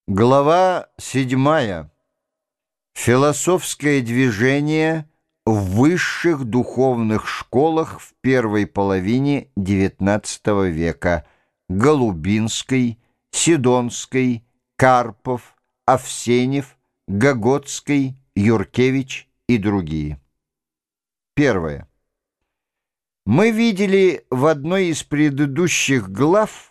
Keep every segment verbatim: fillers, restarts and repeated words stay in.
Глава седьмая. Философское движение в высших духовных школах в первой половине девятнадцатого века. Голубинской, Сидонской, Карпов, Авсенев, Гоготской, Юркевич и другие. Первое. Мы видели в одной из предыдущих глав,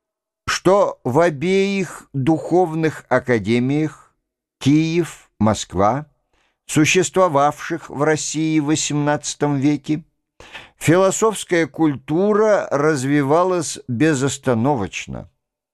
что в обеих духовных академиях Киев, Москва, существовавших в России в восемнадцатом веке, философская культура развивалась безостановочно.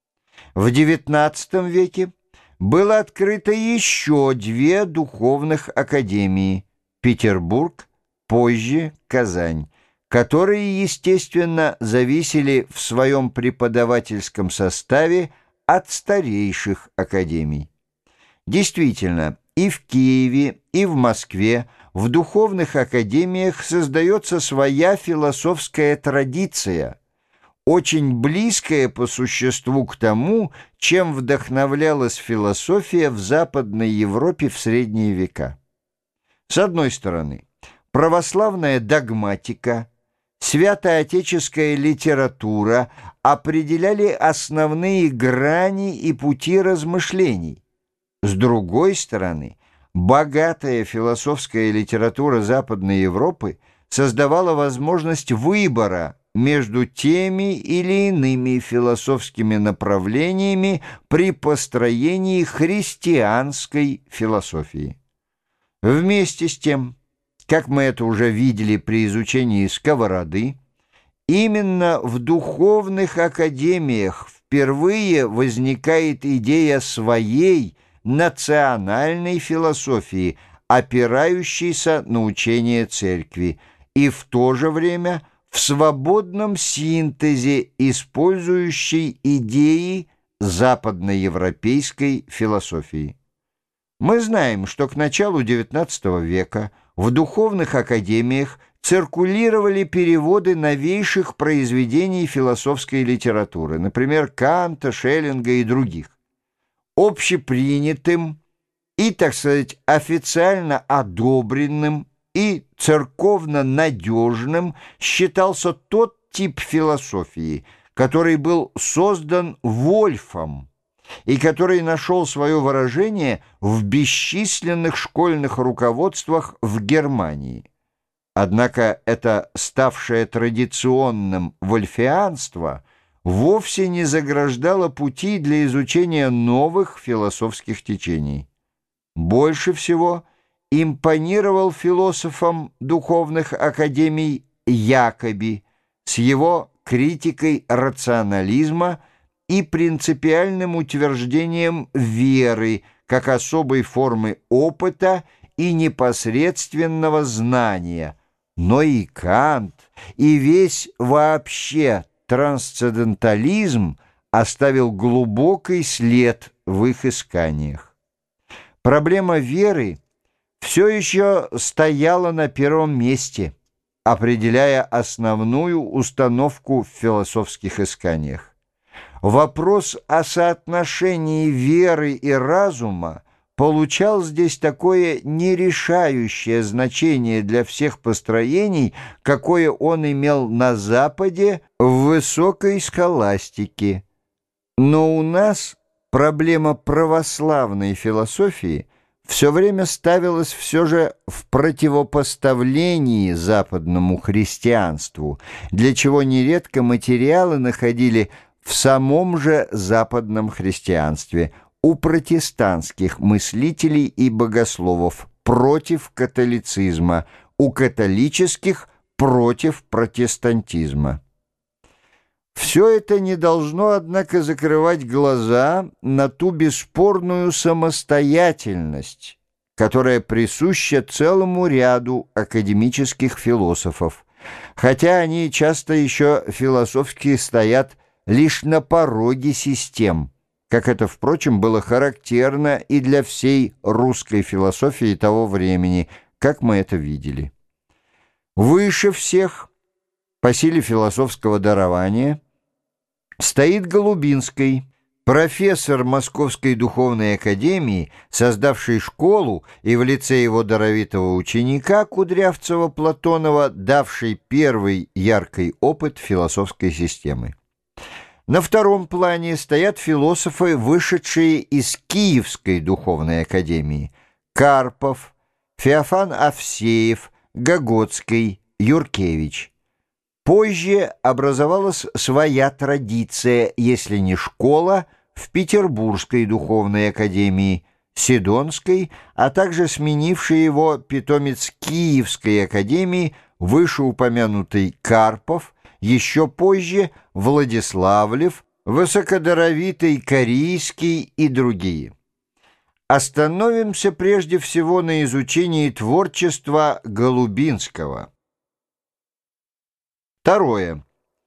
В девятнадцатом веке было открыто еще две духовных академии – Петербург, позже Казань, которые, естественно, зависели в своем преподавательском составе от старейших академий. Действительно, и в Киеве, и в Москве в духовных академиях создается своя философская традиция, очень близкая по существу к тому, чем вдохновлялась философия в Западной Европе в средние века. С одной стороны, православная догматика, святоотеческая литература определяли основные грани и пути размышлений. С другой стороны, богатая философская литература Западной Европы создавала возможность выбора между теми или иными философскими направлениями при построении христианской философии. Вместе с тем, как мы это уже видели при изучении Сковороды, именно в духовных академиях впервые возникает идея своей национальной философии, опирающейся на учение церкви, и в то же время в свободном синтезе, использующей идеи западноевропейской философии. Мы знаем, что к началу девятнадцатого века в духовных академиях циркулировали переводы новейших произведений философской литературы, например, Канта, Шеллинга и других. Общепринятым и, так сказать, официально одобренным и церковно-надежным считался тот тип философии, который был создан Вольфом, и который нашел свое выражение в бесчисленных школьных руководствах в Германии. Однако это ставшее традиционным вольфианство вовсе не заграждало пути для изучения новых философских течений. Больше всего импонировал философам духовных академий Якоби с его критикой рационализма и принципиальным утверждением веры как особой формы опыта и непосредственного знания, но и Кант, и весь вообще трансцендентализм оставил глубокий след в их исканиях. Проблема веры все еще стояла на первом месте, определяя основную установку в философских исканиях. Вопрос о соотношении веры и разума получал здесь такое нерешающее значение для всех построений, какое он имел на Западе в высокой схоластике. Но у нас проблема православной философии все время ставилась все же в противопоставлении западному христианству, для чего нередко материалы находили в самом же западном христианстве, у протестантских мыслителей и богословов против католицизма, у католических против протестантизма. Все это не должно, однако, закрывать глаза на ту бесспорную самостоятельность, которая присуща целому ряду академических философов, хотя они часто еще философски стоят лишь на пороге систем, как это, впрочем, было характерно и для всей русской философии того времени, как мы это видели. Выше всех, по силе философского дарования, стоит Голубинский, Профессор Московской духовной академии, создавший школу и в лице его даровитого ученика Кудрявцева-Платонова, давший первый яркий опыт философской системы. На втором плане стоят философы, вышедшие из Киевской духовной академии: Карпов, Феофан Авсеев, Гоготский, Юркевич. Позже образовалась своя традиция, если не школа, в Петербургской духовной академии, Сидонской, а также сменивший его питомец Киевской академии, вышеупомянутый Карпов, еще позже Владиславлев, высокодаровитый Корийский и другие. Остановимся прежде всего на изучении творчества Голубинского. Второе.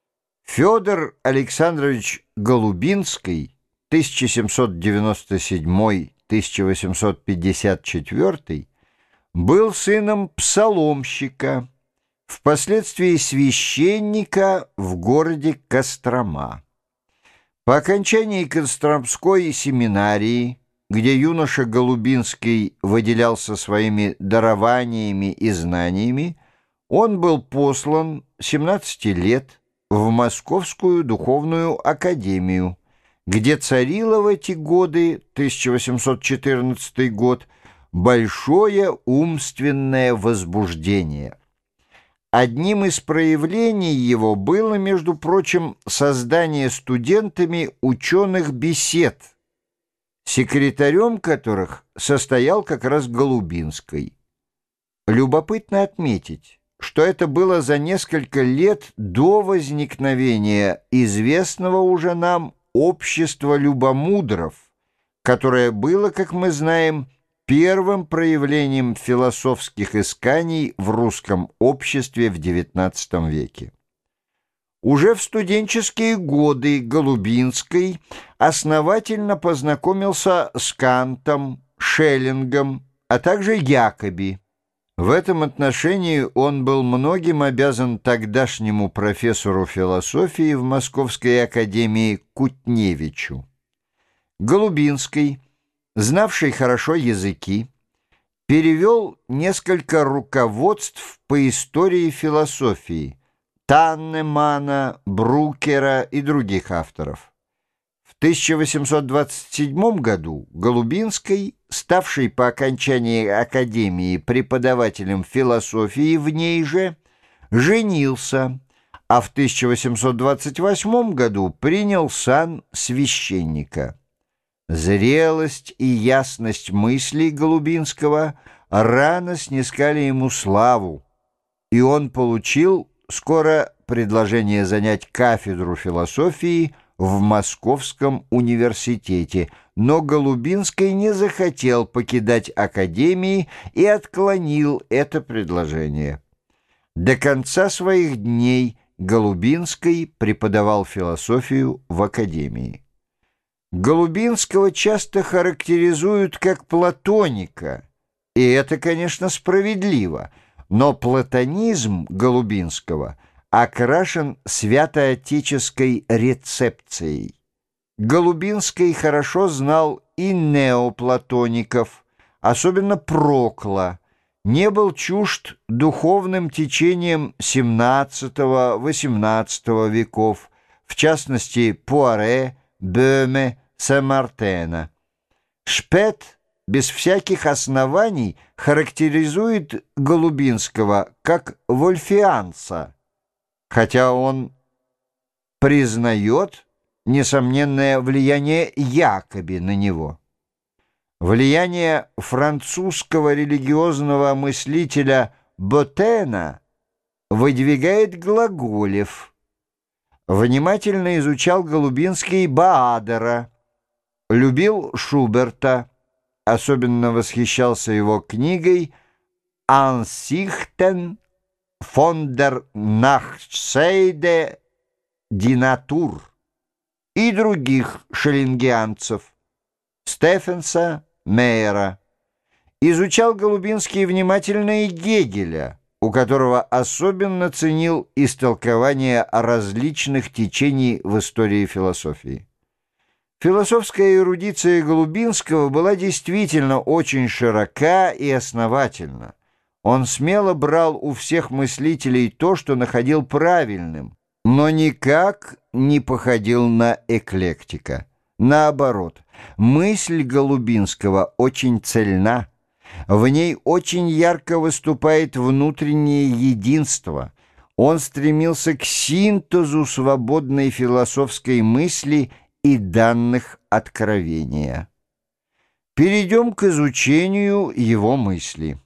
Федор Александрович Голубинский, тысяча семьсот девяносто седьмой — тысяча восемьсот пятьдесят четвёртый, был сыном псаломщика, впоследствии священника в городе Кострома. По окончании Костромской семинарии, где юноша Голубинский выделялся своими дарованиями и знаниями, он был послан семнадцати лет в Московскую духовную академию, где царило в эти годы, тысяча восемьсот четырнадцатый год, большое умственное возбуждение. Одним из проявлений его было, между прочим, создание студентами ученых бесед, секретарем которых состоял как раз Голубинский. Любопытно отметить, что это было за несколько лет до возникновения известного уже нам общества любомудров, которое было, как мы знаем, первым проявлением философских исканий в русском обществе в девятнадцатом веке. Уже в студенческие годы Голубинский основательно познакомился с Кантом, Шеллингом, а также Якоби. В этом отношении он был многим обязан тогдашнему профессору философии в Московской академии Кутневичу. Голубинский, знавший хорошо языки, перевел несколько руководств по истории философии Таннемана, Брукера и других авторов. В тысяча восемьсот двадцать седьмом году Голубинский, ставший по окончании академии преподавателем философии в ней же, женился, а в тысяча восемьсот двадцать восьмом году принял сан священника. Зрелость и ясность мыслей Голубинского рано снискали ему славу, и он получил скоро предложение занять кафедру философии в Московском университете, но Голубинский не захотел покидать академии и отклонил это предложение. До конца своих дней Голубинский преподавал философию в академии. Голубинского часто характеризуют как платоника, и это, конечно, справедливо, но платонизм Голубинского окрашен святоотеческой рецепцией. Голубинский хорошо знал и неоплатоников, особенно Прокла, не был чужд духовным течением семнадцатого-восемнадцатого веков, в частности Пуаре, Бöhme, Сен-Мартена. Шпет без всяких оснований характеризует Голубинского как вольфианца, хотя он признает несомненное влияние Якоби на него. Влияние французского религиозного мыслителя Ботена выдвигает Глаголев. Внимательно изучал Голубинский Баадера, любил Шуберта, особенно восхищался его книгой «Ansichten von der Nachseide die Natur» и других шеллингианцев, Стефенса, Мейера. Изучал Голубинский внимательно и Гегеля, у которого особенно ценил истолкование различных течений в истории философии. Философская эрудиция Голубинского была действительно очень широка и основательна. Он смело брал у всех мыслителей то, что находил правильным, но никак не походил на эклектика. Наоборот, мысль Голубинского очень цельна. В ней очень ярко выступает внутреннее единство. Он стремился к синтезу свободной философской мысли и данных откровения. Перейдем к изучению его мысли.